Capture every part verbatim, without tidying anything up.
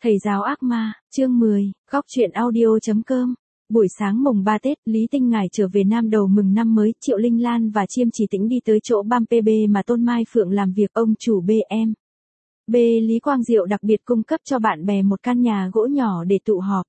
Thầy giáo ác ma, chương mười, góc truyện audio chấm com. Buổi sáng mùng ba Tết, Lý Tinh Ngải trở về Nam Đầu mừng năm mới, Triệu Linh Lan và Chiêm Chỉ Tĩnh đi tới chỗ bam pê bê mà Tôn Mai Phượng làm việc. Ông chủ bê em bê Lý Quang Diệu đặc biệt cung cấp cho bạn bè một căn nhà gỗ nhỏ để tụ họp.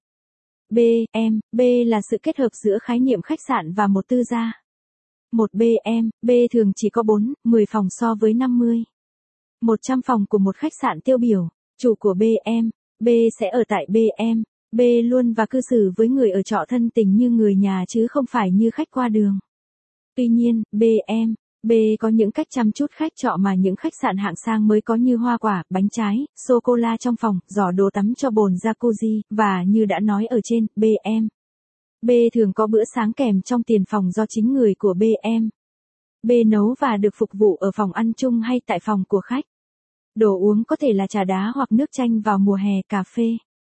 bê em bê là sự kết hợp giữa khái niệm khách sạn và một tư gia. Một bê em bê thường chỉ có bốn, mười phòng so với năm mươi, một trăm phòng của một khách sạn tiêu biểu. Chủ của bê em bê sẽ ở tại bê em bê luôn và cư xử với người ở trọ thân tình như người nhà chứ không phải như khách qua đường. Tuy nhiên, bê em bê có những cách chăm chút khách trọ mà những khách sạn hạng sang mới có, như hoa quả, bánh trái, sô-cô-la trong phòng, giỏ đồ tắm cho bồn jacuzzi, và như đã nói ở trên, bê em bê thường có bữa sáng kèm trong tiền phòng do chính người của bê em bê nấu và được phục vụ ở phòng ăn chung hay tại phòng của khách. Đồ uống có thể là trà đá hoặc nước chanh vào mùa hè, cà phê,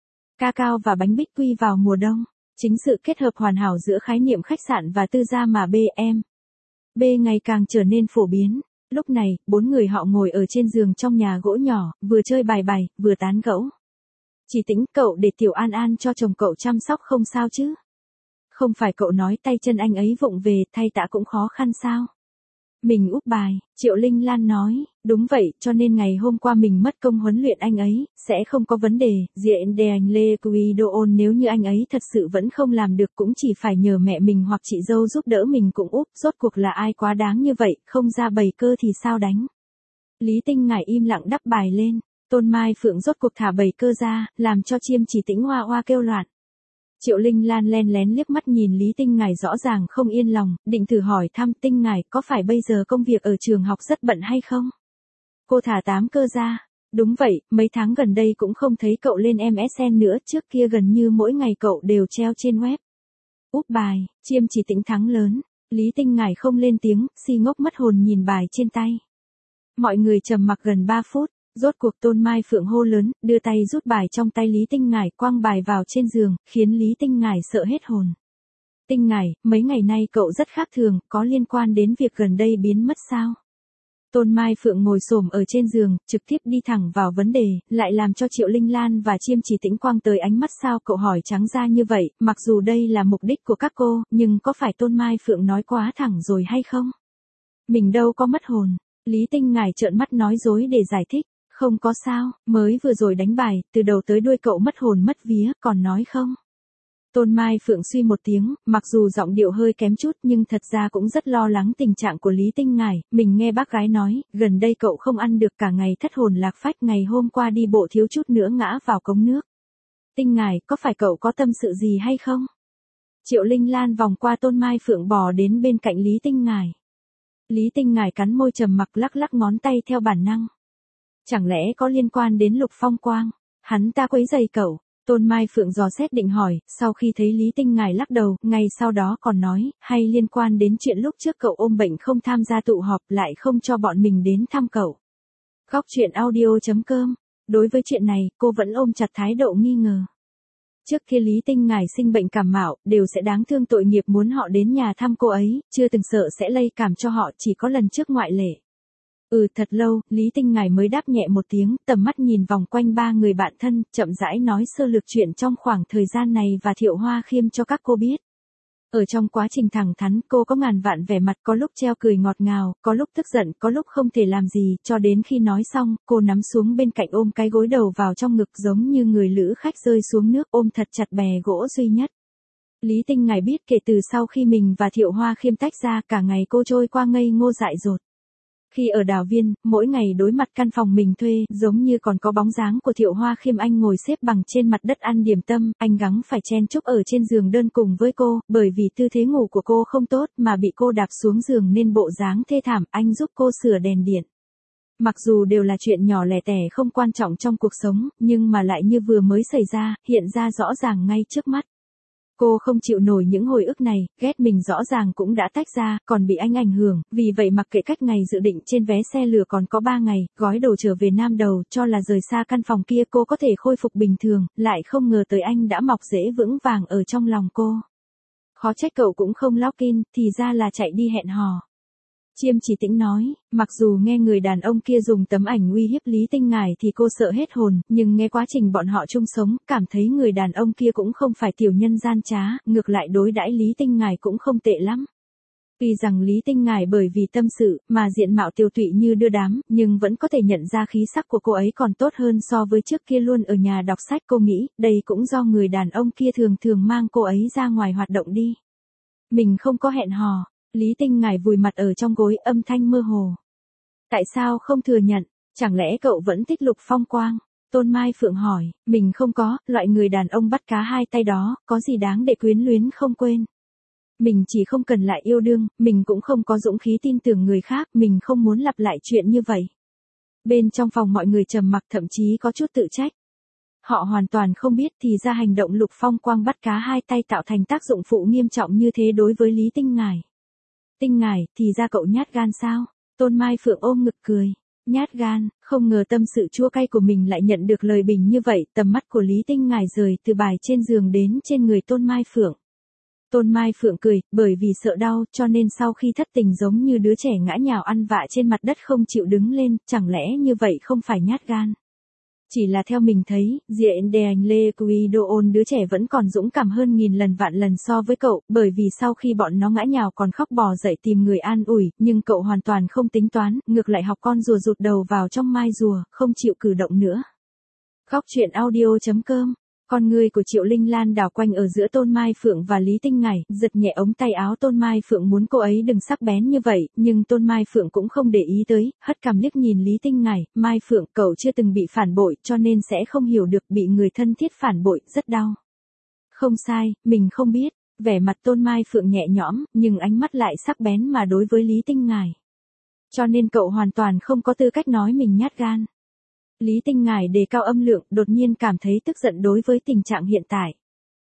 cacao và bánh bích quy vào mùa đông. Chính sự kết hợp hoàn hảo giữa khái niệm khách sạn và tư gia mà bê em bê ngày càng trở nên phổ biến. Lúc này, bốn người họ ngồi ở trên giường trong nhà gỗ nhỏ, vừa chơi bài bài, vừa tán gẫu. Chỉ Tĩnh, cậu để Tiểu An An cho chồng cậu chăm sóc không sao chứ? Không phải cậu nói tay chân anh ấy vụng về, thay tã cũng khó khăn sao? Mình úp bài, Triệu Linh Lan nói, đúng vậy, cho nên ngày hôm qua mình mất công huấn luyện anh ấy, sẽ không có vấn đề. Diện de anh Lê Quy Đô Ôn, nếu như anh ấy thật sự vẫn không làm được cũng chỉ phải nhờ mẹ mình hoặc chị dâu giúp đỡ, mình cũng úp, rốt cuộc là ai quá đáng như vậy, không ra bầy cơ thì sao đánh. Lý Tinh Ngải im lặng đắp bài lên, Tôn Mai Phượng rốt cuộc thả bầy cơ ra, làm cho Chiêm Chỉ Tĩnh hoa hoa kêu loạn. Triệu Linh Lan len lén liếc mắt nhìn Lý Tinh Ngải, rõ ràng không yên lòng, định thử hỏi thăm Tinh Ngải có phải bây giờ công việc ở trường học rất bận hay không? Cô thả tám cơ ra. Đúng vậy, mấy tháng gần đây cũng không thấy cậu lên em ét en nữa, trước kia gần như mỗi ngày cậu đều treo trên web. Úp bài, Chiêm Chỉ Tĩnh thắng lớn. Lý Tinh Ngải không lên tiếng, si ngốc mất hồn nhìn bài trên tay. Mọi người trầm mặc gần ba phút. Rốt cuộc Tôn Mai Phượng hô lớn, đưa tay rút bài trong tay Lý Tinh Ngải, quăng bài vào trên giường, khiến Lý Tinh Ngải sợ hết hồn. Tinh Ngải, mấy ngày nay cậu rất khác thường, có liên quan đến việc gần đây biến mất sao? Tôn Mai Phượng ngồi xổm ở trên giường, trực tiếp đi thẳng vào vấn đề, lại làm cho Triệu Linh Lan và Chiêm Chỉ Tĩnh quăng tới ánh mắt. Sao cậu hỏi trắng ra như vậy, mặc dù đây là mục đích của các cô, nhưng có phải Tôn Mai Phượng nói quá thẳng rồi hay không? Mình đâu có mất hồn. Lý Tinh Ngải trợn mắt nói dối để giải thích. Không có sao, mới vừa rồi đánh bài, từ đầu tới đuôi cậu mất hồn mất vía, còn nói không? Tôn Mai Phượng suy một tiếng, mặc dù giọng điệu hơi kém chút nhưng thật ra cũng rất lo lắng tình trạng của Lý Tinh Ngải. Mình nghe bác gái nói, gần đây cậu không ăn được, cả ngày thất hồn lạc phách, ngày hôm qua đi bộ thiếu chút nữa ngã vào cống nước. Tinh Ngải, có phải cậu có tâm sự gì hay không? Triệu Linh Lan vòng qua Tôn Mai Phượng bò đến bên cạnh Lý Tinh Ngải. Lý Tinh Ngải cắn môi trầm mặc, lắc lắc ngón tay theo bản năng. Chẳng lẽ có liên quan đến Lục Phong Quang? Hắn ta quấy rầy cậu? Tôn Mai Phượng dò xét định hỏi, sau khi thấy Lý Tinh Ngải lắc đầu, ngay sau đó còn nói, hay liên quan đến chuyện lúc trước cậu ôm bệnh không tham gia tụ họp, lại không cho bọn mình đến thăm cậu. Góc truyện audio chấm com. Đối với chuyện này, cô vẫn ôm chặt thái độ nghi ngờ. Trước khi Lý Tinh Ngải sinh bệnh cảm mạo, đều sẽ đáng thương tội nghiệp muốn họ đến nhà thăm cô ấy, chưa từng sợ sẽ lây cảm cho họ, chỉ có lần trước ngoại lệ. Ừ, thật lâu, Lý Tinh Ngải mới đáp nhẹ một tiếng, tầm mắt nhìn vòng quanh ba người bạn thân, chậm rãi nói sơ lược chuyện trong khoảng thời gian này và Thiệu Hoa Khiêm cho các cô biết. Ở trong quá trình thẳng thắn, cô có ngàn vạn vẻ mặt, có lúc treo cười ngọt ngào, có lúc tức giận, có lúc không thể làm gì, cho đến khi nói xong, cô nắm xuống bên cạnh ôm cái gối đầu vào trong ngực giống như người lữ khách rơi xuống nước, ôm thật chặt bè gỗ duy nhất. Lý Tinh Ngải biết kể từ sau khi mình và Thiệu Hoa Khiêm tách ra, cả ngày cô trôi qua ngây ngô dại dột. Khi ở Đào Viên, mỗi ngày đối mặt căn phòng mình thuê, giống như còn có bóng dáng của Thiệu Hoa Khiêm, anh ngồi xếp bằng trên mặt đất ăn điểm tâm, anh gắng phải chen chúc ở trên giường đơn cùng với cô, bởi vì tư thế ngủ của cô không tốt mà bị cô đạp xuống giường nên bộ dáng thê thảm, anh giúp cô sửa đèn điện. Mặc dù đều là chuyện nhỏ lẻ tẻ không quan trọng trong cuộc sống, nhưng mà lại như vừa mới xảy ra, hiện ra rõ ràng ngay trước mắt. Cô không chịu nổi những hồi ức này, ghét mình rõ ràng cũng đã tách ra, còn bị anh ảnh hưởng, vì vậy mặc kệ cách ngày dự định trên vé xe lửa còn có ba ngày, gói đồ trở về Nam Đầu, cho là rời xa căn phòng kia cô có thể khôi phục bình thường, lại không ngờ tới anh đã mọc rễ vững vàng ở trong lòng cô. Khó trách cậu cũng không login, thì ra là chạy đi hẹn hò. Chiêm Chỉ Tĩnh nói, mặc dù nghe người đàn ông kia dùng tấm ảnh uy hiếp Lý Tinh Ngải thì cô sợ hết hồn, nhưng nghe quá trình bọn họ chung sống, cảm thấy người đàn ông kia cũng không phải tiểu nhân gian trá, ngược lại đối đãi Lý Tinh Ngải cũng không tệ lắm. Tuy rằng Lý Tinh Ngải bởi vì tâm sự, mà diện mạo tiêu tụy như đưa đám, nhưng vẫn có thể nhận ra khí sắc của cô ấy còn tốt hơn so với trước kia luôn ở nhà đọc sách. Cô nghĩ, đây cũng do người đàn ông kia thường thường mang cô ấy ra ngoài hoạt động đi. Mình không có hẹn hò. Lý Tinh Ngải vùi mặt ở trong gối, âm thanh mơ hồ. Tại sao không thừa nhận, chẳng lẽ cậu vẫn thích Lục Phong Quang? Tôn Mai Phượng hỏi, mình không có, loại người đàn ông bắt cá hai tay đó, có gì đáng để quyến luyến không quên. Mình chỉ không cần lại yêu đương, mình cũng không có dũng khí tin tưởng người khác, mình không muốn lặp lại chuyện như vậy. Bên trong phòng mọi người trầm mặc, thậm chí có chút tự trách. Họ hoàn toàn không biết thì ra hành động Lục Phong Quang bắt cá hai tay tạo thành tác dụng phụ nghiêm trọng như thế đối với Lý Tinh Ngải. Tinh Ngải, thì ra cậu nhát gan sao? Tôn Mai Phượng ôm ngực cười. Nhát gan, không ngờ tâm sự chua cay của mình lại nhận được lời bình như vậy. Tầm mắt của Lý Tinh Ngải rời từ bài trên giường đến trên người Tôn Mai Phượng. Tôn Mai Phượng cười, bởi vì sợ đau, cho nên sau khi thất tình giống như đứa trẻ ngã nhào ăn vạ trên mặt đất không chịu đứng lên, chẳng lẽ như vậy không phải nhát gan? Chỉ là theo mình thấy, diện đề anh Lê Quy Đô ôn đứa trẻ vẫn còn dũng cảm hơn nghìn lần vạn lần so với cậu, bởi vì sau khi bọn nó ngã nhào còn khóc bò dậy tìm người an ủi, nhưng cậu hoàn toàn không tính toán, ngược lại học con rùa rụt đầu vào trong mai rùa, không chịu cử động nữa. Khóc chuyện audio chấm com. Con người của Triệu Linh Lan đảo quanh ở giữa Tôn Mai Phượng và Lý Tinh Ngải, giật nhẹ ống tay áo Tôn Mai Phượng muốn cô ấy đừng sắc bén như vậy, nhưng Tôn Mai Phượng cũng không để ý tới, hất cằm liếc nhìn Lý Tinh Ngải, Mai Phượng, cậu chưa từng bị phản bội, cho nên sẽ không hiểu được bị người thân thiết phản bội, rất đau. Không sai, mình không biết, vẻ mặt Tôn Mai Phượng nhẹ nhõm, nhưng ánh mắt lại sắc bén mà đối với Lý Tinh Ngải. Cho nên cậu hoàn toàn không có tư cách nói mình nhát gan. Lý Tinh Ngải đề cao âm lượng, đột nhiên cảm thấy tức giận đối với tình trạng hiện tại.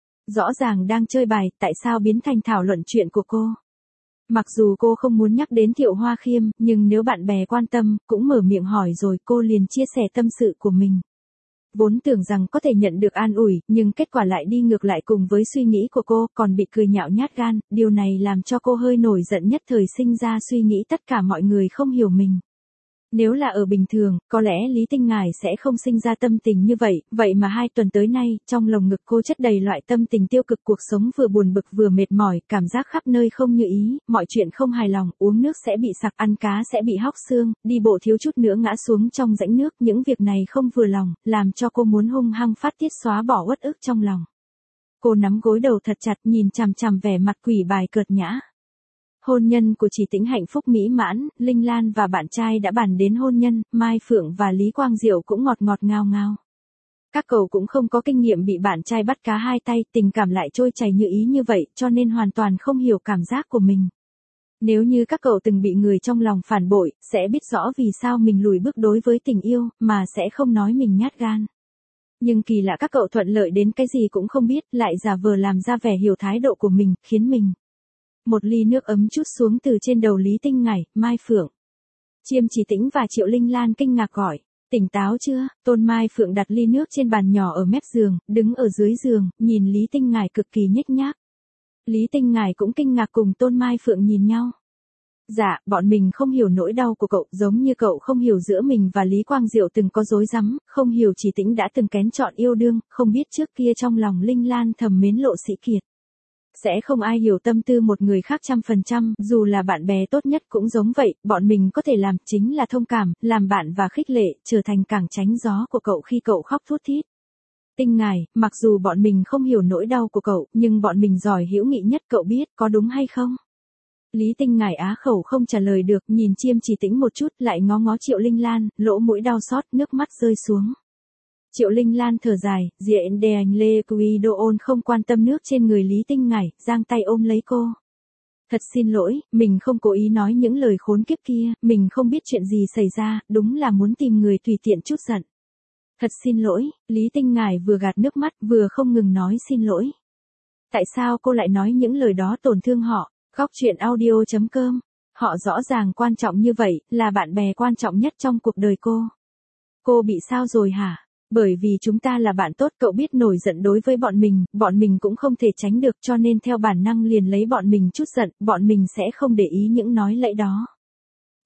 Rõ ràng đang chơi bài, tại sao biến thành thảo luận chuyện của cô? Mặc dù cô không muốn nhắc đến Thiệu Hoa Khiêm, nhưng nếu bạn bè quan tâm, cũng mở miệng hỏi rồi cô liền chia sẻ tâm sự của mình. Vốn tưởng rằng có thể nhận được an ủi, nhưng kết quả lại đi ngược lại cùng với suy nghĩ của cô, còn bị cười nhạo nhát gan, điều này làm cho cô hơi nổi giận, nhất thời sinh ra suy nghĩ tất cả mọi người không hiểu mình. Nếu là ở bình thường, có lẽ Lý Tinh Ngải sẽ không sinh ra tâm tình như vậy, vậy mà hai tuần tới nay, trong lồng ngực cô chất đầy loại tâm tình tiêu cực, cuộc sống vừa buồn bực vừa mệt mỏi, cảm giác khắp nơi không như ý, mọi chuyện không hài lòng, uống nước sẽ bị sặc, ăn cá sẽ bị hóc xương, đi bộ thiếu chút nữa ngã xuống trong rãnh nước, những việc này không vừa lòng, làm cho cô muốn hung hăng phát tiết xóa bỏ uất ức trong lòng. Cô nắm gối đầu thật chặt, nhìn chằm chằm vẻ mặt quỷ bài cợt nhã. Hôn nhân của Chỉ Tĩnh hạnh phúc mỹ mãn, Linh Lan và bạn trai đã bàn đến hôn nhân, Mai Phượng và Lý Quang Diệu cũng ngọt ngọt ngào ngào. Các cậu cũng không có kinh nghiệm bị bạn trai bắt cá hai tay, tình cảm lại trôi chảy như ý như vậy, cho nên hoàn toàn không hiểu cảm giác của mình. Nếu như các cậu từng bị người trong lòng phản bội, sẽ biết rõ vì sao mình lùi bước đối với tình yêu, mà sẽ không nói mình nhát gan. Nhưng kỳ lạ các cậu thuận lợi đến cái gì cũng không biết, lại giả vờ làm ra vẻ hiểu thái độ của mình, khiến mình. Một ly nước ấm chút xuống từ trên đầu Lý Tinh Ngải, Mai Phượng. Chiêm Chỉ Tĩnh và Triệu Linh Lan kinh ngạc gọi, tỉnh táo chưa? Tôn Mai Phượng đặt ly nước trên bàn nhỏ ở mép giường, đứng ở dưới giường, nhìn Lý Tinh Ngải cực kỳ nhếch nhác. Lý Tinh Ngải cũng kinh ngạc cùng Tôn Mai Phượng nhìn nhau. Dạ, bọn mình không hiểu nỗi đau của cậu, giống như cậu không hiểu giữa mình và Lý Quang Diệu từng có rối rắm, không hiểu Chỉ Tĩnh đã từng kén chọn yêu đương, không biết trước kia trong lòng Linh Lan thầm mến Lộ Sĩ Kiệt. Sẽ không ai hiểu tâm tư một người khác trăm phần trăm, dù là bạn bè tốt nhất cũng giống vậy, bọn mình có thể làm chính là thông cảm, làm bạn và khích lệ, trở thành cảng tránh gió của cậu khi cậu khóc thút thít. Tinh Ngải, mặc dù bọn mình không hiểu nỗi đau của cậu, nhưng bọn mình giỏi hữu nghị nhất, cậu biết, có đúng hay không? Lý Tinh Ngải á khẩu không trả lời được, nhìn Chiêm Chỉ Tĩnh một chút, lại ngó ngó Triệu Linh Lan, lỗ mũi đau xót, nước mắt rơi xuống. Triệu Linh Lan thở dài, diện đề anh Lê Quy Đô ôn không quan tâm nước trên người Lý Tinh Ngải, giang tay ôm lấy cô. Thật xin lỗi, mình không cố ý nói những lời khốn kiếp kia, mình không biết chuyện gì xảy ra, đúng là muốn tìm người tùy tiện chút giận. Thật xin lỗi, Lý Tinh Ngải vừa gạt nước mắt, vừa không ngừng nói xin lỗi. Tại sao cô lại nói những lời đó tổn thương họ? Khóc chuyện audio chấm com. Họ rõ ràng quan trọng như vậy, là bạn bè quan trọng nhất trong cuộc đời cô. Cô bị sao rồi hả? Bởi vì chúng ta là bạn tốt, cậu biết nổi giận đối với bọn mình, bọn mình cũng không thể tránh được, cho nên theo bản năng liền lấy bọn mình chút giận, bọn mình sẽ không để ý những nói lẫy đó.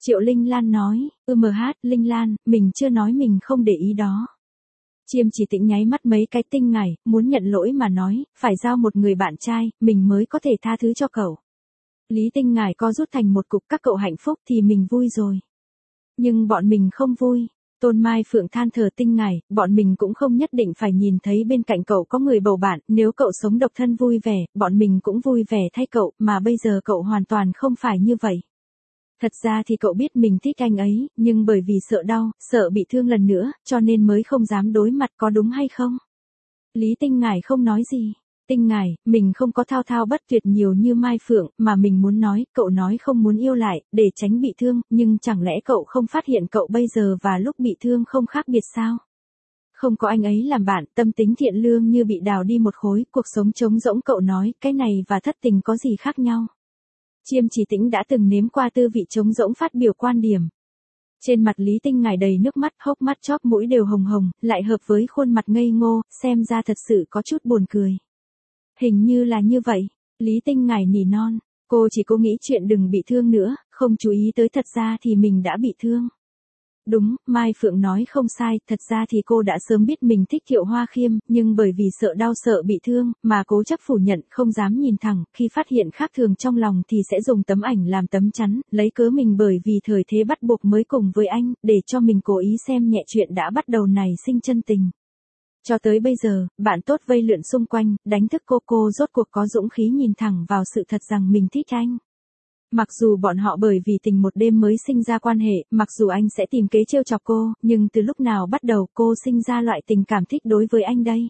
Triệu Linh Lan nói, ư mờ hát, Linh Lan, mình chưa nói mình không để ý đó. Chiêm Chỉ Tĩnh nháy mắt mấy cái tinh ngày, muốn nhận lỗi mà nói, phải giao một người bạn trai, mình mới có thể tha thứ cho cậu. Lý Tinh Ngải co rút thành một cục, các cậu hạnh phúc thì mình vui rồi. Nhưng bọn mình không vui. Tôn Mai Phượng than thở, Tinh Ngải, bọn mình cũng không nhất định phải nhìn thấy bên cạnh cậu có người bầu bạn, nếu cậu sống độc thân vui vẻ, bọn mình cũng vui vẻ thay cậu, mà bây giờ cậu hoàn toàn không phải như vậy. Thật ra thì cậu biết mình thích anh ấy, nhưng bởi vì sợ đau, sợ bị thương lần nữa, cho nên mới không dám đối mặt, có đúng hay không? Lý Tinh Ngải không nói gì. Tinh Ngải, mình không có thao thao bất tuyệt nhiều như Mai Phượng, mà mình muốn nói, cậu nói không muốn yêu lại, để tránh bị thương, nhưng chẳng lẽ cậu không phát hiện cậu bây giờ và lúc bị thương không khác biệt sao? Không có anh ấy làm bạn, tâm tính thiện lương như bị đào đi một khối, cuộc sống trống rỗng, cậu nói, cái này và thất tình có gì khác nhau? Chiêm Chỉ Tĩnh đã từng nếm qua tư vị trống rỗng phát biểu quan điểm. Trên mặt Lý Tinh Ngải đầy nước mắt, hốc mắt chóp mũi đều hồng hồng, lại hợp với khuôn mặt ngây ngô, xem ra thật sự có chút buồn cười. Hình như là như vậy, Lý Tinh Ngải nỉ non, cô chỉ cố nghĩ chuyện đừng bị thương nữa, không chú ý tới thật ra thì mình đã bị thương. Đúng, Mai Phượng nói không sai, thật ra thì cô đã sớm biết mình thích Thiệu Hoa Khiêm, nhưng bởi vì sợ đau sợ bị thương, mà cố chấp phủ nhận, không dám nhìn thẳng, khi phát hiện khác thường trong lòng thì sẽ dùng tấm ảnh làm tấm chắn, lấy cớ mình bởi vì thời thế bắt buộc mới cùng với anh, để cho mình cố ý xem nhẹ chuyện đã bắt đầu nảy sinh chân tình. Cho tới bây giờ, bạn tốt vây lượn xung quanh, đánh thức cô cô rốt cuộc có dũng khí nhìn thẳng vào sự thật rằng mình thích anh. Mặc dù bọn họ bởi vì tình một đêm mới sinh ra quan hệ, mặc dù anh sẽ tìm kế trêu chọc cô, nhưng từ lúc nào bắt đầu cô sinh ra loại tình cảm thích đối với anh đây?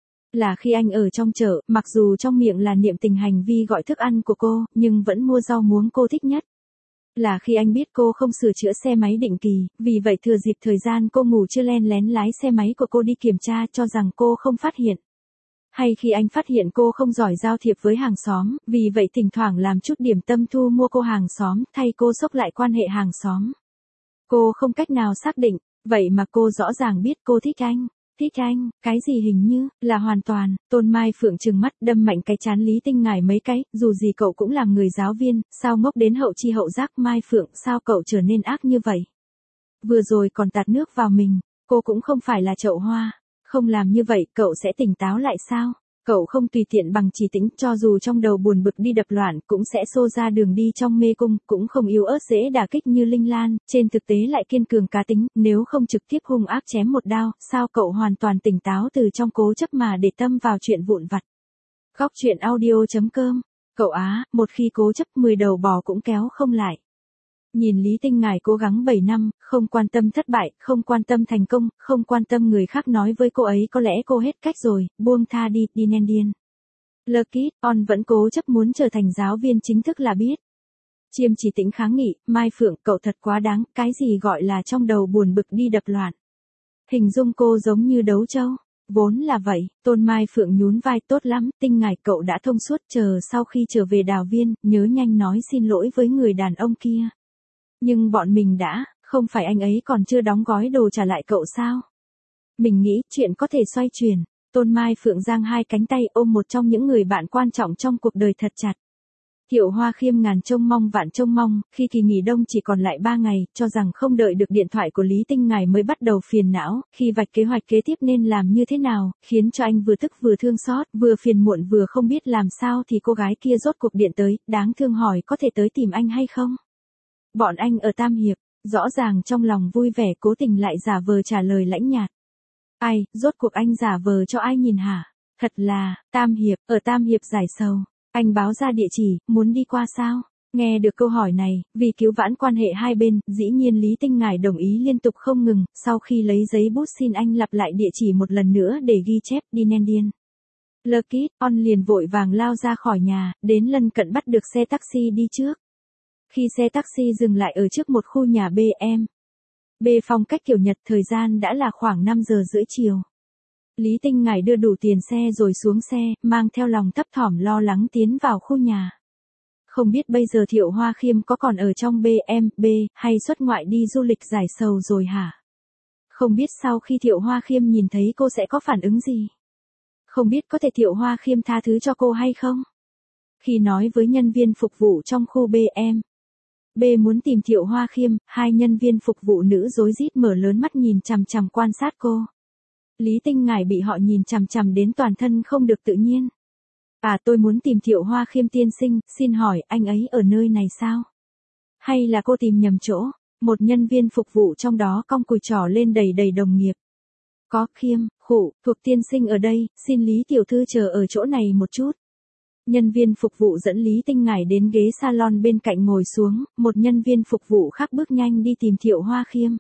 Là khi anh ở trong chợ, mặc dù trong miệng là niệm tình hành vi gọi thức ăn của cô, nhưng vẫn mua rau muống cô thích nhất. Là khi anh biết cô không sửa chữa xe máy định kỳ, vì vậy thừa dịp thời gian cô ngủ chưa len lén lái xe máy của cô đi kiểm tra cho rằng cô không phát hiện. Hay khi anh phát hiện cô không giỏi giao thiệp với hàng xóm, vì vậy thỉnh thoảng làm chút điểm tâm thu mua cô hàng xóm, thay cô xốc lại quan hệ hàng xóm. Cô không cách nào xác định, vậy mà cô rõ ràng biết cô thích anh. Thích anh, cái gì hình như, là hoàn toàn, Tôn Mai Phượng trừng mắt đâm mạnh cái chán Lý Tinh Ngải mấy cái, dù gì cậu cũng làm người giáo viên, sao ngốc đến hậu chi hậu giác. Mai Phượng, sao cậu trở nên ác như vậy? Vừa rồi còn tạt nước vào mình, cô cũng không phải là chậu hoa. Không làm như vậy, cậu sẽ tỉnh táo lại sao? Cậu không tùy tiện bằng Chỉ Tĩnh, cho dù trong đầu buồn bực đi đập loạn, cũng sẽ xô ra đường đi trong mê cung, cũng không yếu ớt dễ đả kích như Linh Lan, trên thực tế lại kiên cường cá tính, nếu không trực tiếp hung ác chém một đao, sao cậu hoàn toàn tỉnh táo từ trong cố chấp mà để tâm vào chuyện vụn vặt. Góc truyện audio chấm com, cậu á, một khi cố chấp mười đầu bò cũng kéo không lại. Nhìn Lý Tinh Ngải cố gắng bảy năm, không quan tâm thất bại, không quan tâm thành công, không quan tâm người khác nói với cô ấy có lẽ cô hết cách rồi, buông tha đi, đi nên điên. Lucky, on vẫn cố chấp muốn trở thành giáo viên chính thức là biết. Chiêm Chỉ Tĩnh kháng nghị, Mai Phượng, cậu thật quá đáng, cái gì gọi là trong đầu buồn bực đi đập loạn. Hình dung cô giống như đấu trâu. Vốn là vậy, Tôn Mai Phượng nhún vai, tốt lắm, Tinh Ngải cậu đã thông suốt, chờ sau khi trở về Đào Viên, nhớ nhanh nói xin lỗi với người đàn ông kia. Nhưng bọn mình đã, không phải anh ấy còn chưa đóng gói đồ trả lại cậu sao? Mình nghĩ chuyện có thể xoay chuyển. Tôn Mai Phượng giang hai cánh tay ôm một trong những người bạn quan trọng trong cuộc đời thật chặt. Thiệu Hoa Khiêm ngàn trông mong vạn trông mong, khi kỳ nghỉ đông chỉ còn lại ba ngày, cho rằng không đợi được điện thoại của Lý Tinh Ngải mới bắt đầu phiền não, khi vạch kế hoạch kế tiếp nên làm như thế nào, khiến cho anh vừa tức vừa thương xót, vừa phiền muộn vừa không biết làm sao thì cô gái kia rốt cuộc điện tới, đáng thương hỏi có thể tới tìm anh hay không? Bọn anh ở Tam Hiệp, rõ ràng trong lòng vui vẻ cố tình lại giả vờ trả lời lãnh nhạt. Ai, rốt cuộc anh giả vờ cho ai nhìn hả? Thật là, Tam Hiệp, ở Tam Hiệp giải sầu. Anh báo ra địa chỉ, muốn đi qua sao? Nghe được câu hỏi này, vì cứu vãn quan hệ hai bên, dĩ nhiên Lý Tinh Ngải đồng ý liên tục không ngừng, sau khi lấy giấy bút xin anh lặp lại địa chỉ một lần nữa để ghi chép, đi nên điên. Lucky, on liền vội vàng lao ra khỏi nhà, đến lân cận bắt được xe taxi đi trước. Khi xe taxi dừng lại ở trước một khu nhà B M. B phong cách kiểu Nhật, thời gian đã là khoảng năm giờ rưỡi chiều. Lý Tinh Ngải đưa đủ tiền xe rồi xuống xe, mang theo lòng thấp thỏm lo lắng tiến vào khu nhà. Không biết bây giờ Thiệu Hoa Khiêm có còn ở trong B M B, hay xuất ngoại đi du lịch giải sầu rồi hả? Không biết sau khi Thiệu Hoa Khiêm nhìn thấy cô sẽ có phản ứng gì? Không biết có thể Thiệu Hoa Khiêm tha thứ cho cô hay không? Khi nói với nhân viên phục vụ trong khu B M. B muốn tìm Thiệu Hoa Khiêm, hai nhân viên phục vụ nữ rối rít mở lớn mắt nhìn chằm chằm quan sát cô. Lý Tinh Ngải bị họ nhìn chằm chằm đến toàn thân không được tự nhiên. À, tôi muốn tìm Thiệu Hoa Khiêm tiên sinh, xin hỏi anh ấy ở nơi này sao? Hay là cô tìm nhầm chỗ? Một nhân viên phục vụ trong đó cong cùi trỏ lên đầy đầy đồng nghiệp. Có, Khiêm, khụ, thuộc tiên sinh ở đây, xin Lý tiểu thư chờ ở chỗ này một chút. Nhân viên phục vụ dẫn Lý Tinh Ngải đến ghế salon bên cạnh ngồi xuống, một nhân viên phục vụ khác bước nhanh đi tìm Thiệu Hoa Khiêm.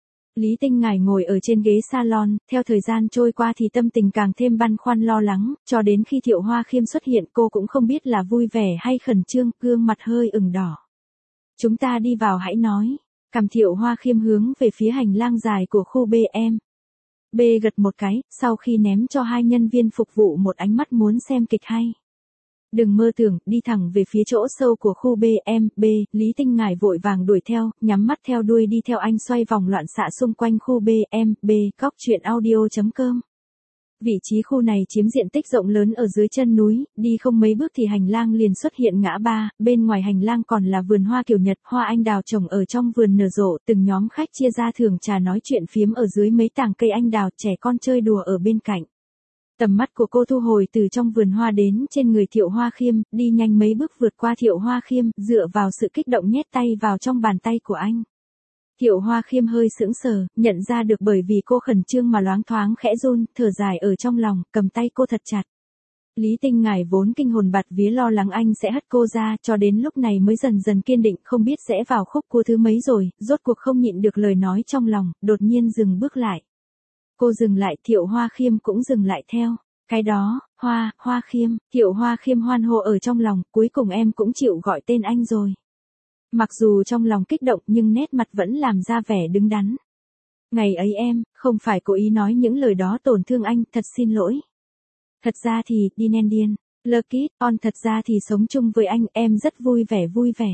Lý Tinh Ngải ngồi ở trên ghế salon, theo thời gian trôi qua thì tâm tình càng thêm băn khoăn lo lắng, cho đến khi Thiệu Hoa Khiêm xuất hiện cô cũng không biết là vui vẻ hay khẩn trương, gương mặt hơi ửng đỏ. Chúng ta đi vào hãy nói. Cầm Thiệu Hoa Khiêm hướng về phía hành lang dài của khu B em. B gật một cái, sau khi ném cho hai nhân viên phục vụ một ánh mắt muốn xem kịch hay. Đừng mơ tưởng, đi thẳng về phía chỗ sâu của khu B em, B, Lý Tinh Ngải vội vàng đuổi theo, nhắm mắt theo đuôi đi theo anh xoay vòng loạn xạ xung quanh khu B em, B, góc truyện audio chấm com. Vị trí khu này chiếm diện tích rộng lớn ở dưới chân núi, đi không mấy bước thì hành lang liền xuất hiện ngã ba, bên ngoài hành lang còn là vườn hoa kiểu Nhật, hoa anh đào trồng ở trong vườn nở rộ, từng nhóm khách chia ra thưởng trà nói chuyện phiếm ở dưới mấy tàng cây anh đào, trẻ con chơi đùa ở bên cạnh. Tầm mắt của cô thu hồi từ trong vườn hoa đến trên người Thiệu Hoa Khiêm, đi nhanh mấy bước vượt qua Thiệu Hoa Khiêm, dựa vào sự kích động nhét tay vào trong bàn tay của anh. Thiệu Hoa Khiêm hơi sững sờ, nhận ra được bởi vì cô khẩn trương mà loáng thoáng khẽ run, thở dài ở trong lòng, cầm tay cô thật chặt. Lý Tinh Ngải vốn kinh hồn bạt vía lo lắng anh sẽ hất cô ra, cho đến lúc này mới dần dần kiên định, không biết sẽ vào khúc cua thứ mấy rồi, rốt cuộc không nhịn được lời nói trong lòng, đột nhiên dừng bước lại. Cô dừng lại, Thiệu Hoa Khiêm cũng dừng lại theo. Cái đó, Hoa, Hoa Khiêm, Thiệu Hoa Khiêm hoan hô ở trong lòng, cuối cùng em cũng chịu gọi tên anh rồi. Mặc dù trong lòng kích động nhưng nét mặt vẫn làm ra vẻ đứng đắn. Ngày ấy em, không phải cố ý nói những lời đó tổn thương anh, thật xin lỗi. Thật ra thì, điên điên, Lucky, on thật ra thì sống chung với anh, em rất vui vẻ vui vẻ.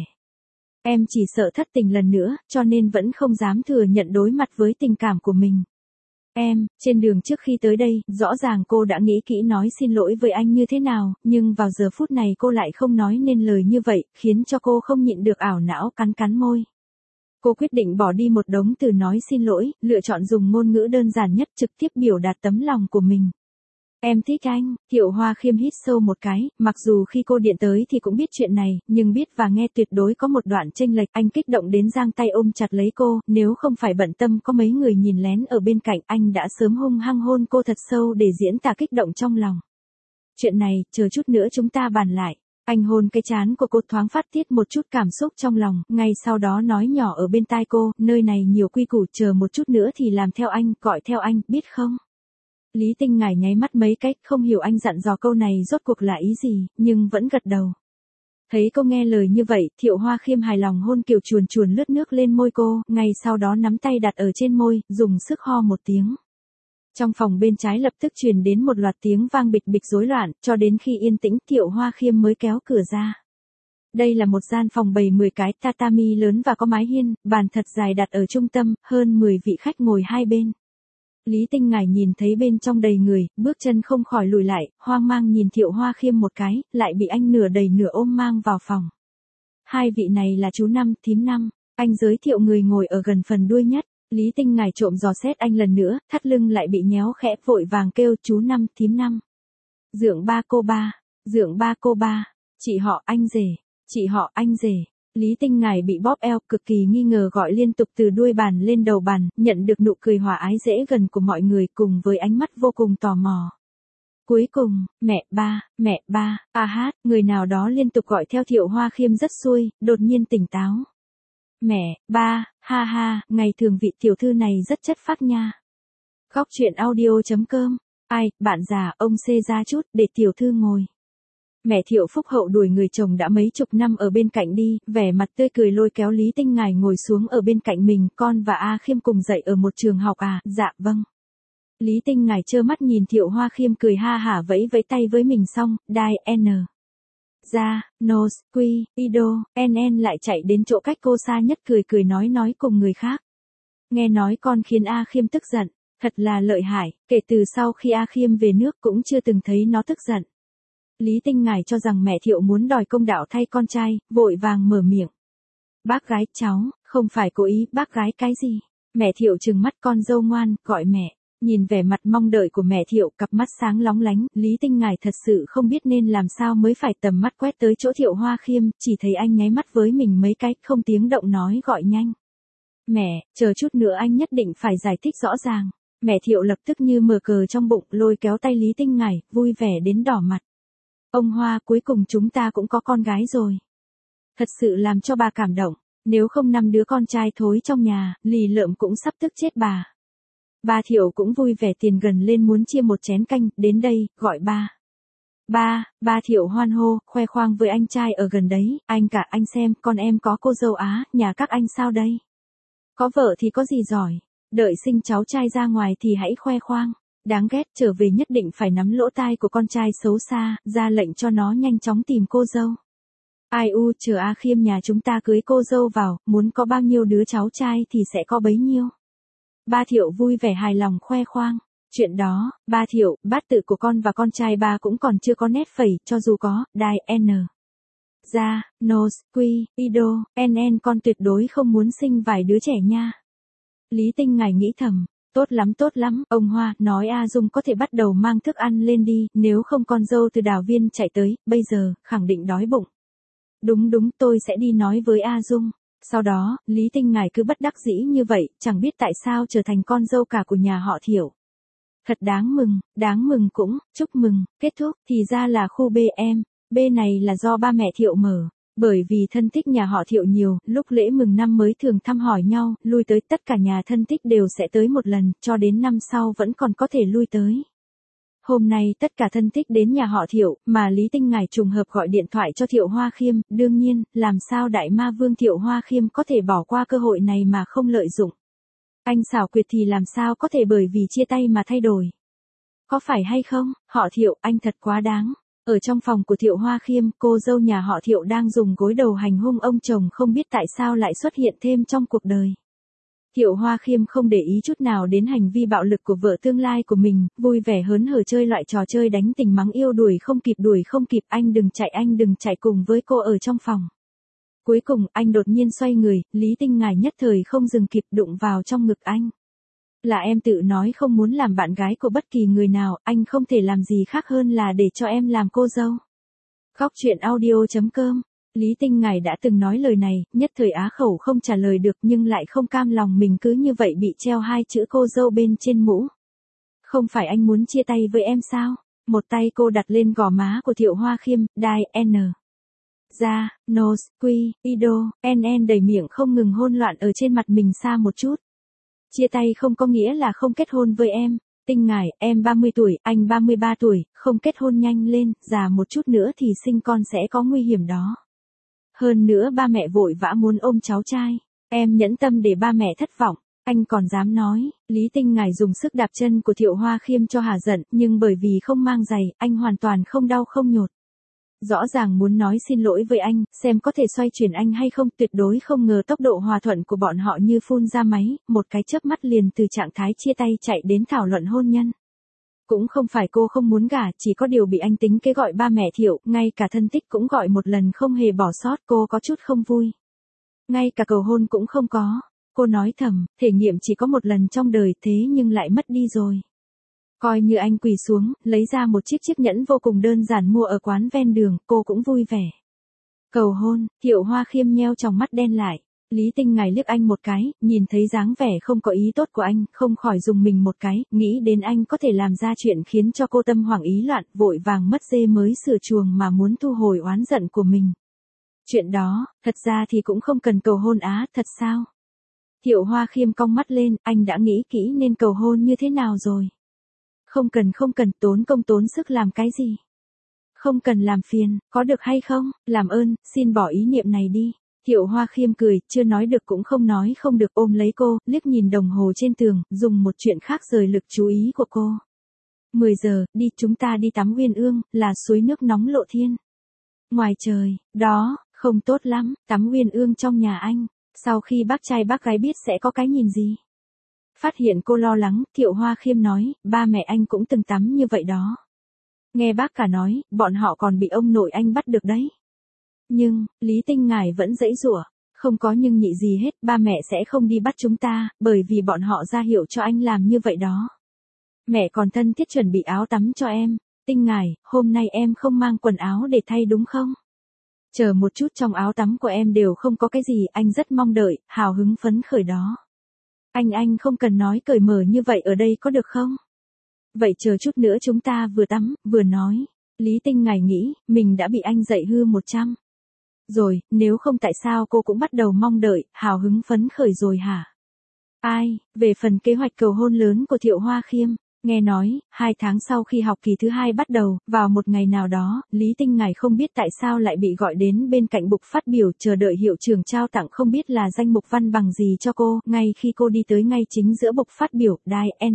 Em chỉ sợ thất tình lần nữa, cho nên vẫn không dám thừa nhận đối mặt với tình cảm của mình. Em, trên đường trước khi tới đây, rõ ràng cô đã nghĩ kỹ nói xin lỗi với anh như thế nào, nhưng vào giờ phút này cô lại không nói nên lời như vậy, khiến cho cô không nhịn được ảo não cắn cắn môi. Cô quyết định bỏ đi một đống từ nói xin lỗi, lựa chọn dùng ngôn ngữ đơn giản nhất trực tiếp biểu đạt tấm lòng của mình. Em thích anh, Thiệu Hoa Khiêm hít sâu một cái, mặc dù khi cô điện tới thì cũng biết chuyện này, nhưng biết và nghe tuyệt đối có một đoạn chênh lệch, anh kích động đến giang tay ôm chặt lấy cô, nếu không phải bận tâm có mấy người nhìn lén ở bên cạnh, anh đã sớm hung hăng hôn cô thật sâu để diễn tả kích động trong lòng. Chuyện này, chờ chút nữa chúng ta bàn lại. Anh hôn cái trán của cô thoáng phát tiết một chút cảm xúc trong lòng, ngay sau đó nói nhỏ ở bên tai cô, nơi này nhiều quy củ, chờ một chút nữa thì làm theo anh, gọi theo anh, biết không? Lý Tinh Ngải nháy mắt mấy cách, không hiểu anh dặn dò câu này rốt cuộc là ý gì, nhưng vẫn gật đầu. Thấy cô nghe lời như vậy, Thiệu Hoa Khiêm hài lòng hôn kiểu chuồn chuồn lướt nước lên môi cô, ngay sau đó nắm tay đặt ở trên môi, dùng sức ho một tiếng. Trong phòng bên trái lập tức truyền đến một loạt tiếng vang bịch bịch rối loạn, cho đến khi yên tĩnh Thiệu Hoa Khiêm mới kéo cửa ra. Đây là một gian phòng bày mười cái tatami lớn và có mái hiên, bàn thật dài đặt ở trung tâm, hơn mười vị khách ngồi hai bên. Lý Tinh Ngải nhìn thấy bên trong đầy người, bước chân không khỏi lùi lại, hoang mang nhìn Thiệu Hoa Khiêm một cái, lại bị anh nửa đầy nửa ôm mang vào phòng. Hai vị này là chú Năm, thím Năm, anh giới thiệu người ngồi ở gần phần đuôi nhất. Lý Tinh Ngải trộm dò xét anh lần nữa, thắt lưng lại bị nhéo khẽ, vội vàng kêu chú Năm, thím Năm. Dượng ba cô ba, dượng ba cô ba, chị họ anh rể, chị họ anh rể. Lý Tinh Ngải bị bóp eo, cực kỳ nghi ngờ gọi liên tục từ đuôi bàn lên đầu bàn, nhận được nụ cười hòa ái dễ gần của mọi người cùng với ánh mắt vô cùng tò mò. Cuối cùng, mẹ ba, mẹ ba, a hát, người nào đó liên tục gọi theo Thiệu Hoa Khiêm rất xuôi, đột nhiên tỉnh táo. Mẹ, ba, ha ha, ngày thường vị tiểu thư này rất chất phác nha. Góc truyện audio chấm com, ai, bạn già, ông xê ra chút, để tiểu thư ngồi. Mẹ Thiệu Phúc Hậu đuổi người chồng đã mấy chục năm ở bên cạnh đi, vẻ mặt tươi cười lôi kéo Lý Tinh Ngải ngồi xuống ở bên cạnh mình, con và A Khiêm cùng dạy ở một trường học à, dạ vâng. Lý Tinh Ngải trơ mắt nhìn Thiệu Hoa Khiêm cười ha hả vẫy vẫy tay với mình xong, đai N. Ra, Nose, Quy, Ido, en en lại chạy đến chỗ cách cô xa nhất cười cười nói nói cùng người khác. Nghe nói con khiến A Khiêm tức giận, thật là lợi hại, kể từ sau khi A Khiêm về nước cũng chưa từng thấy nó tức giận. Lý Tinh Ngải cho rằng mẹ Thiệu muốn đòi công đạo thay con trai, vội vàng mở miệng. Bác gái cháu, không phải cố ý, bác gái cái gì? Mẹ Thiệu trừng mắt con dâu ngoan, gọi mẹ. Nhìn vẻ mặt mong đợi của mẹ Thiệu, cặp mắt sáng lóng lánh, Lý Tinh Ngải thật sự không biết nên làm sao mới phải tầm mắt quét tới chỗ Thiệu Hoa Khiêm, chỉ thấy anh nháy mắt với mình mấy cái, không tiếng động nói gọi nhanh. Mẹ, chờ chút nữa anh nhất định phải giải thích rõ ràng. Mẹ Thiệu lập tức như mở cờ trong bụng, lôi kéo tay Lý Tinh Ngải, vui vẻ đến đỏ mặt. Ông Hoa, cuối cùng chúng ta cũng có con gái rồi. Thật sự làm cho bà cảm động, nếu không năm đứa con trai thối trong nhà, lì lợm cũng sắp tức chết bà. Ba Thiệu cũng vui vẻ tiền gần lên muốn chia một chén canh, đến đây, gọi ba. Ba, ba Thiệu hoan hô, khoe khoang với anh trai ở gần đấy, anh cả anh xem, con em có cô dâu Á, nhà các anh sao đây? Có vợ thì có gì giỏi, đợi sinh cháu trai ra ngoài thì hãy khoe khoang. Đáng ghét, trở về nhất định phải nắm lỗ tai của con trai xấu xa, ra lệnh cho nó nhanh chóng tìm cô dâu. Ai u, chờ A Khiêm nhà chúng ta cưới cô dâu vào, muốn có bao nhiêu đứa cháu trai thì sẽ có bấy nhiêu. Ba Thiệu vui vẻ hài lòng khoe khoang. Chuyện đó, ba Thiệu, bát tự của con và con trai ba cũng còn chưa có nét phẩy, cho dù có, đai, n. Ra, nose, quy, ido, nn con tuyệt đối không muốn sinh vài đứa trẻ nha. Lý Tinh Ngải nghĩ thầm, tốt lắm tốt lắm, ông Hoa, nói A Dung có thể bắt đầu mang thức ăn lên đi, nếu không con dâu từ Đào Viên chạy tới, bây giờ, khẳng định đói bụng. Đúng đúng, tôi sẽ đi nói với A Dung. Sau đó, Lý Tinh Ngải cứ bất đắc dĩ như vậy, chẳng biết tại sao trở thành con dâu cả của nhà họ Thiệu. Thật đáng mừng, đáng mừng cũng, chúc mừng, kết thúc, thì ra là khu B em, B này là do ba mẹ Thiệu mở. Bởi vì thân thích nhà họ Thiệu nhiều, lúc lễ mừng năm mới thường thăm hỏi nhau, lui tới tất cả nhà thân thích đều sẽ tới một lần, cho đến năm sau vẫn còn có thể lui tới. Hôm nay tất cả thân thích đến nhà họ Thiệu, mà Lý Tinh Ngải trùng hợp gọi điện thoại cho Thiệu Hoa Khiêm, đương nhiên, làm sao đại ma vương Thiệu Hoa Khiêm có thể bỏ qua cơ hội này mà không lợi dụng. Anh xảo quyệt thì làm sao có thể bởi vì chia tay mà thay đổi. Có phải hay không, họ Thiệu, anh thật quá đáng. Ở trong phòng của Thiệu Hoa Khiêm, cô dâu nhà họ Thiệu đang dùng gối đầu hành hung ông chồng không biết tại sao lại xuất hiện thêm trong cuộc đời. Thiệu Hoa Khiêm không để ý chút nào đến hành vi bạo lực của vợ tương lai của mình, vui vẻ hớn hở chơi loại trò chơi đánh tình mắng yêu đuổi không kịp đuổi không kịp, anh đừng chạy anh đừng chạy cùng với cô ở trong phòng. Cuối cùng, anh đột nhiên xoay người, Lý Tinh Ngải nhất thời không dừng kịp đụng vào trong ngực anh. Là em tự nói không muốn làm bạn gái của bất kỳ người nào, anh không thể làm gì khác hơn là để cho em làm cô dâu. Góc truyện audio chấm com. Lý Tinh Ngải đã từng nói lời này, nhất thời á khẩu không trả lời được nhưng lại không cam lòng mình cứ như vậy bị treo hai chữ cô dâu bên trên mũ. Không phải anh muốn chia tay với em sao? Một tay cô đặt lên gò má của Thiệu Hoa Khiêm, đai, n. Ra, nose, quy, ido, nn đầy miệng không ngừng hôn loạn ở trên mặt mình xa một chút. Chia tay không có nghĩa là không kết hôn với em. Tinh Ngải, em ba mươi tuổi, anh ba mươi ba tuổi, không kết hôn nhanh lên, già một chút nữa thì sinh con sẽ có nguy hiểm đó. Hơn nữa ba mẹ vội vã muốn ôm cháu trai, em nhẫn tâm để ba mẹ thất vọng, anh còn dám nói. Lý Tinh Ngải dùng sức đạp chân của Thiệu Hoa Khiêm cho hả giận, nhưng bởi vì không mang giày, anh hoàn toàn không đau không nhột. Rõ ràng muốn nói xin lỗi với anh, xem có thể xoay chuyển anh hay không, tuyệt đối không ngờ tốc độ hòa thuận của bọn họ như phun ra máy, một cái chớp mắt liền từ trạng thái chia tay chạy đến thảo luận hôn nhân. Cũng không phải cô không muốn gả, chỉ có điều bị anh tính kế gọi ba mẹ Thiệu, ngay cả thân thích cũng gọi một lần không hề bỏ sót, cô có chút không vui. Ngay cả cầu hôn cũng không có. Cô nói thầm, thể nghiệm chỉ có một lần trong đời thế nhưng lại mất đi rồi. Coi như anh quỳ xuống, lấy ra một chiếc chiếc nhẫn vô cùng đơn giản mua ở quán ven đường, cô cũng vui vẻ. Cầu hôn, Thiệu Hoa Khiêm nheo tròng mắt đen lại. Lý Tinh Ngải liếc anh một cái, nhìn thấy dáng vẻ không có ý tốt của anh, không khỏi dùng mình một cái, nghĩ đến anh có thể làm ra chuyện khiến cho cô tâm hoảng ý loạn, vội vàng mất dê mới sửa chuồng mà muốn thu hồi oán giận của mình. Chuyện đó, thật ra thì cũng không cần cầu hôn á, thật sao? Thiệu Hoa Khiêm cong mắt lên, anh đã nghĩ kỹ nên cầu hôn như thế nào rồi? Không cần không cần, tốn công tốn sức làm cái gì? Không cần làm phiền, có được hay không? Làm ơn, xin bỏ ý niệm này đi. Thiệu Hoa Khiêm cười, chưa nói được cũng không nói không được, ôm lấy cô, liếc nhìn đồng hồ trên tường, dùng một chuyện khác rời lực chú ý của cô. mười giờ, đi, chúng ta đi tắm Uyên Ương, là suối nước nóng lộ thiên. Ngoài trời, đó, không tốt lắm, tắm Uyên Ương trong nhà anh, sau khi bác trai bác gái biết sẽ có cái nhìn gì? Phát hiện cô lo lắng, Thiệu Hoa Khiêm nói, ba mẹ anh cũng từng tắm như vậy đó. Nghe bác cả nói, bọn họ còn bị ông nội anh bắt được đấy. Nhưng, Lý Tinh Ngải vẫn giãy giụa, Không có nhưng nhị gì hết, ba mẹ sẽ không đi bắt chúng ta, bởi vì bọn họ ra hiệu cho anh làm như vậy đó. Mẹ còn thân thiết chuẩn bị áo tắm cho em. Tinh ngài, hôm nay em không mang quần áo để thay đúng không? Chờ một chút, trong áo tắm của em đều không có cái gì, anh rất mong đợi, hào hứng phấn khởi đó. Anh anh không cần nói cởi mở như vậy ở đây có được không? Vậy chờ chút nữa chúng ta vừa tắm, vừa nói. Lý Tinh ngài nghĩ, mình đã bị anh dạy hư một trăm. Rồi, nếu không tại sao cô cũng bắt đầu mong đợi, hào hứng phấn khởi rồi hả? Ai, về phần kế hoạch cầu hôn lớn của Thiệu Hoa Khiêm, nghe nói, hai tháng sau khi học kỳ thứ hai bắt đầu, vào một ngày nào đó, Lý Tinh ngài không biết tại sao lại bị gọi đến bên cạnh bục phát biểu chờ đợi hiệu trưởng trao tặng không biết là danh mục văn bằng gì cho cô, ngay khi cô đi tới ngay chính giữa bục phát biểu, đai N.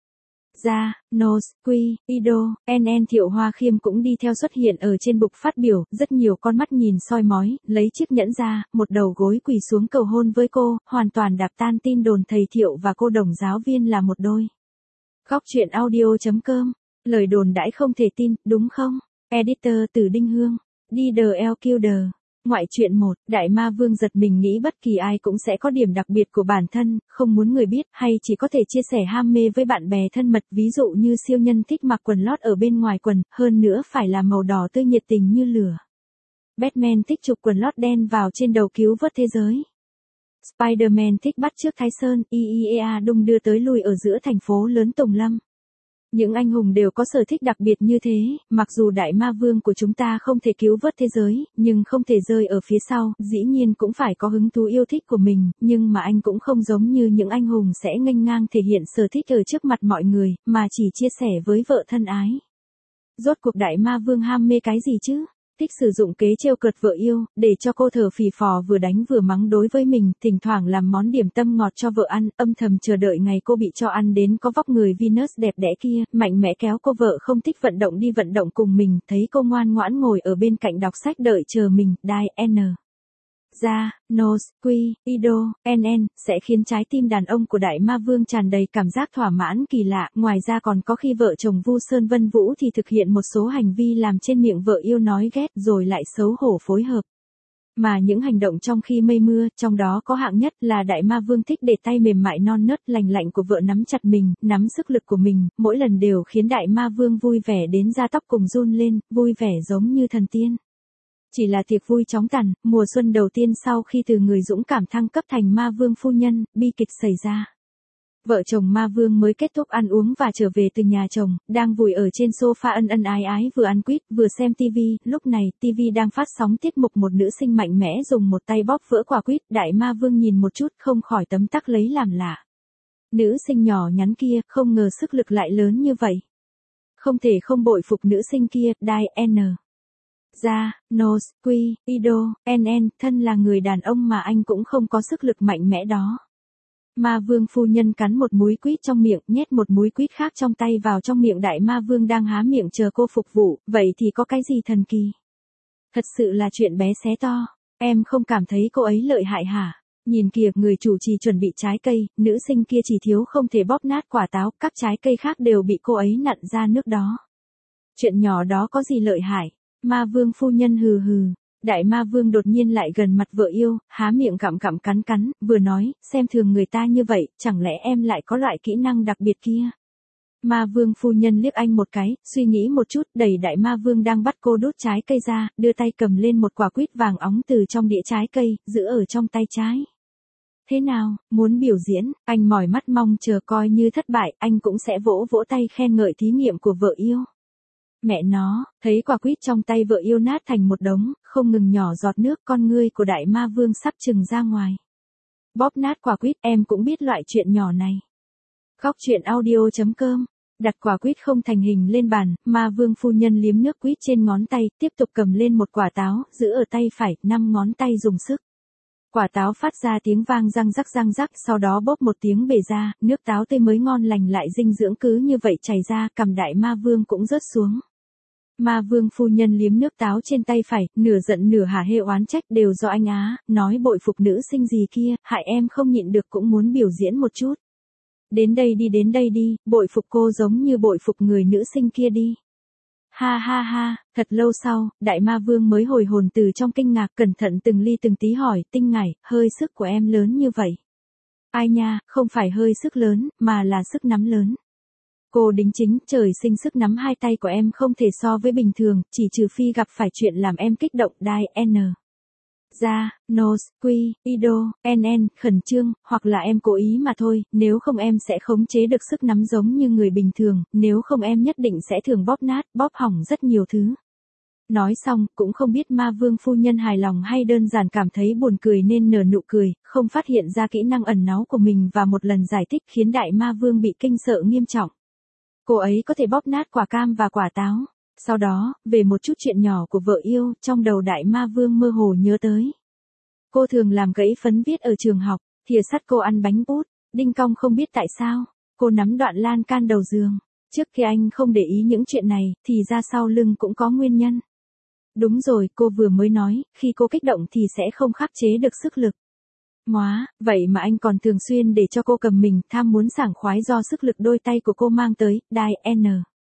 Ra, Nos, Quy, Ido, en en Thiệu Hoa Khiêm cũng đi theo xuất hiện ở trên bục phát biểu, rất nhiều con mắt nhìn soi mói, lấy chiếc nhẫn ra, một đầu gối quỳ xuống cầu hôn với cô, hoàn toàn đạp tan tin đồn thầy Thiệu và cô đồng giáo viên là một đôi. Góc truyện audio.com, lời đồn đãi không thể tin, đúng không? Editor từ Đinh Hương, đi đờ eo kiêu đờ. Ngoại truyện một, Đại Ma Vương giật mình nghĩ bất kỳ ai cũng sẽ có điểm đặc biệt của bản thân, không muốn người biết, hay chỉ có thể chia sẻ ham mê với bạn bè thân mật, ví dụ như siêu nhân thích mặc quần lót ở bên ngoài quần, hơn nữa phải là màu đỏ tươi nhiệt tình như lửa. Batman thích chụp quần lót đen vào trên đầu cứu vớt thế giới. Spider-Man thích bắt chước Thái Sơn, i i e đung đưa tới lui ở giữa thành phố lớn Tùng Lâm. Những anh hùng đều có sở thích đặc biệt như thế, mặc dù Đại Ma Vương của chúng ta không thể cứu vớt thế giới, nhưng không thể rơi ở phía sau, dĩ nhiên cũng phải có hứng thú yêu thích của mình, nhưng mà anh cũng không giống như những anh hùng sẽ nghênh ngang thể hiện sở thích ở trước mặt mọi người, mà chỉ chia sẻ với vợ thân ái. Rốt cuộc Đại Ma Vương ham mê cái gì chứ? Thích sử dụng kế trêu cợt vợ yêu, để cho cô thở phì phò vừa đánh vừa mắng đối với mình, thỉnh thoảng làm món điểm tâm ngọt cho vợ ăn, âm thầm chờ đợi ngày cô bị cho ăn đến có vóc người Venus đẹp đẽ kia, mạnh mẽ kéo cô vợ không thích vận động đi vận động cùng mình, thấy cô ngoan ngoãn ngồi ở bên cạnh đọc sách đợi chờ mình, đai N. Ra, Nos, Quy, Ido, en en, sẽ khiến trái tim đàn ông của Đại Ma Vương tràn đầy cảm giác thỏa mãn kỳ lạ, ngoài ra còn có khi vợ chồng Vu Sơn Vân Vũ thì thực hiện một số hành vi làm trên miệng vợ yêu nói ghét rồi lại xấu hổ phối hợp. Mà những hành động trong khi mây mưa, trong đó có hạng nhất là Đại Ma Vương thích để tay mềm mại non nớt lành lạnh của vợ nắm chặt mình, nắm sức lực của mình, mỗi lần đều khiến Đại Ma Vương vui vẻ đến da tóc cùng run lên, vui vẻ giống như thần tiên. Chỉ là tiệc vui chóng tàn, mùa xuân đầu tiên sau khi từ người dũng cảm thăng cấp thành Ma Vương phu nhân, bi kịch xảy ra. Vợ chồng Ma Vương mới kết thúc ăn uống và trở về từ nhà chồng, đang vùi ở trên sofa ân ân ái ái vừa ăn quýt vừa xem tivi, lúc này tivi đang phát sóng tiết mục một nữ sinh mạnh mẽ dùng một tay bóp vỡ quả quýt, Đại Ma Vương nhìn một chút không khỏi tấm tắc lấy làm lạ. Nữ sinh nhỏ nhắn kia, không ngờ sức lực lại lớn như vậy. Không thể không bội phục nữ sinh kia, đai N. Ra, Nos, Quy, Ido, en en, thân là người đàn ông mà anh cũng không có sức lực mạnh mẽ đó. Ma Vương phu nhân cắn một múi quýt trong miệng, nhét một múi quýt khác trong tay vào trong miệng Đại Ma Vương đang há miệng chờ cô phục vụ, vậy thì có cái gì thần kỳ? Thật sự là chuyện bé xé to, em không cảm thấy cô ấy lợi hại hả? Nhìn kìa, người chủ trì chuẩn bị trái cây, nữ sinh kia chỉ thiếu không thể bóp nát quả táo, các trái cây khác đều bị cô ấy nặn ra nước đó. Chuyện nhỏ đó có gì lợi hại? Ma Vương phu nhân hừ hừ. Đại Ma Vương đột nhiên lại gần mặt vợ yêu, há miệng gặm gặm cắn cắn, vừa nói, xem thường người ta như vậy, chẳng lẽ em lại có loại kỹ năng đặc biệt kia? Ma Vương phu nhân liếc anh một cái, suy nghĩ một chút, đẩy Đại Ma Vương đang bắt cô đút trái cây ra, đưa tay cầm lên một quả quýt vàng óng từ trong đĩa trái cây, giữ ở trong tay trái. Thế nào, muốn biểu diễn? Anh mỏi mắt mong chờ, coi như thất bại, anh cũng sẽ vỗ vỗ tay khen ngợi thí nghiệm của vợ yêu. Mẹ nó, thấy quả quýt trong tay vợ yêu nát thành một đống, không ngừng nhỏ giọt nước, con ngươi của Đại Ma Vương sắp trừng ra ngoài. Bóp nát quả quýt, em cũng biết loại chuyện nhỏ này. Góc truyện audio.com, đặt quả quýt không thành hình lên bàn, Ma Vương phu nhân liếm nước quýt trên ngón tay, tiếp tục cầm lên một quả táo, giữ ở tay phải, năm ngón tay dùng sức. Quả táo phát ra tiếng vang răng rắc răng rắc, sau đó bóp một tiếng bể ra, nước táo tươi mới ngon lành lại dinh dưỡng cứ như vậy chảy ra, cầm Đại Ma Vương cũng rớt xuống. Ma Vương phu nhân liếm nước táo trên tay phải, nửa giận nửa hả hê oán trách, đều do anh á, nói bội phục nữ sinh gì kia, hại em không nhịn được cũng muốn biểu diễn một chút. Đến đây đi đến đây đi, bội phục cô giống như bội phục người nữ sinh kia đi. Ha ha ha, thật lâu sau, đại ma vương mới hồi hồn từ trong kinh ngạc, cẩn thận từng ly từng tí hỏi, Tinh Ngải, hơi sức của em lớn như vậy. Ai nha, không phải hơi sức lớn, mà là sức nắm lớn. Cô đính chính, trời sinh sức nắm hai tay của em không thể so với bình thường, chỉ trừ phi gặp phải chuyện làm em kích động, đai, n. Ra, nose, quy, ido, nn, khẩn trương, hoặc là em cố ý mà thôi, nếu không em sẽ khống chế được sức nắm giống như người bình thường, nếu không em nhất định sẽ thường bóp nát, bóp hỏng rất nhiều thứ. Nói xong, cũng không biết ma vương phu nhân hài lòng hay đơn giản cảm thấy buồn cười nên nở nụ cười, không phát hiện ra kỹ năng ẩn náu của mình và một lần giải thích khiến đại ma vương bị kinh sợ nghiêm trọng. Cô ấy có thể bóp nát quả cam và quả táo. Sau đó, về một chút chuyện nhỏ của vợ yêu, trong đầu đại ma vương mơ hồ nhớ tới. Cô thường làm gãy phấn viết ở trường học, thìa sắt cô ăn bánh bút, đinh cong không biết tại sao, cô nắm đoạn lan can đầu giường. Trước khi anh không để ý những chuyện này, thì ra sau lưng cũng có nguyên nhân. Đúng rồi, cô vừa mới nói, khi cô kích động thì sẽ không khắc chế được sức lực. Móa, vậy mà anh còn thường xuyên để cho cô cầm mình, tham muốn sảng khoái do sức lực đôi tay của cô mang tới, đai, n.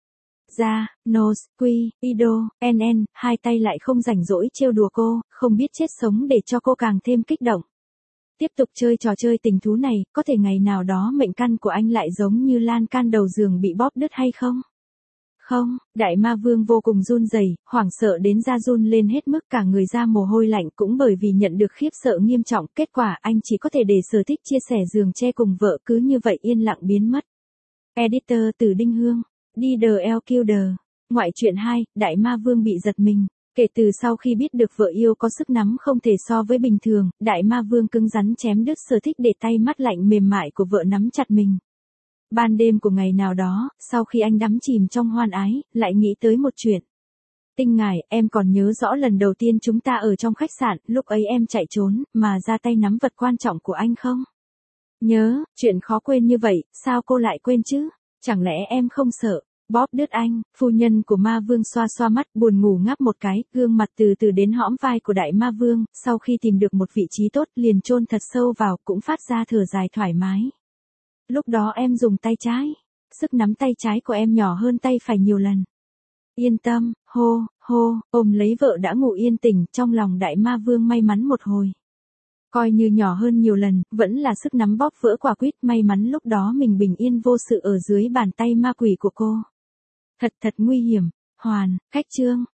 Ra, nose, quy, ido, nn, hai tay lại không rảnh rỗi trêu đùa cô, không biết chết sống để cho cô càng thêm kích động. Tiếp tục chơi trò chơi tình thú này, có thể ngày nào đó mệnh căn của anh lại giống như lan can đầu giường bị bóp đứt hay không? Không, đại ma vương vô cùng run rẩy, hoảng sợ đến da run lên hết mức cả người ra mồ hôi lạnh cũng bởi vì nhận được khiếp sợ nghiêm trọng, kết quả anh chỉ có thể để sở thích chia sẻ giường che cùng vợ cứ như vậy yên lặng biến mất. Editor từ Đinh Hương, đi đờ eo kill đờ. Ngoại truyện hai, đại ma vương bị giật mình. Kể từ sau khi biết được vợ yêu có sức nắm không thể so với bình thường, đại ma vương cứng rắn chém đứt sở thích để tay mắt lạnh mềm mại của vợ nắm chặt mình. Ban đêm của ngày nào đó, sau khi anh đắm chìm trong hoan ái, lại nghĩ tới một chuyện. Tinh Ngải, em còn nhớ rõ lần đầu tiên chúng ta ở trong khách sạn, lúc ấy em chạy trốn, mà ra tay nắm vật quan trọng của anh không? Nhớ, chuyện khó quên như vậy, sao cô lại quên chứ? Chẳng lẽ em không sợ? Bóp đứt anh, phu nhân của ma vương xoa xoa mắt, buồn ngủ ngáp một cái, gương mặt từ từ đến hõm vai của đại ma vương, sau khi tìm được một vị trí tốt liền chôn thật sâu vào, cũng phát ra thở dài thoải mái. Lúc đó em dùng tay trái, sức nắm tay trái của em nhỏ hơn tay phải nhiều lần. Yên tâm, hô, hô, ôm lấy vợ đã ngủ yên tỉnh, trong lòng đại ma vương may mắn một hồi. Coi như nhỏ hơn nhiều lần, vẫn là sức nắm bóp vỡ quả quýt, may mắn lúc đó mình bình yên vô sự ở dưới bàn tay ma quỷ của cô. Thật thật nguy hiểm, hoàn, khách trương.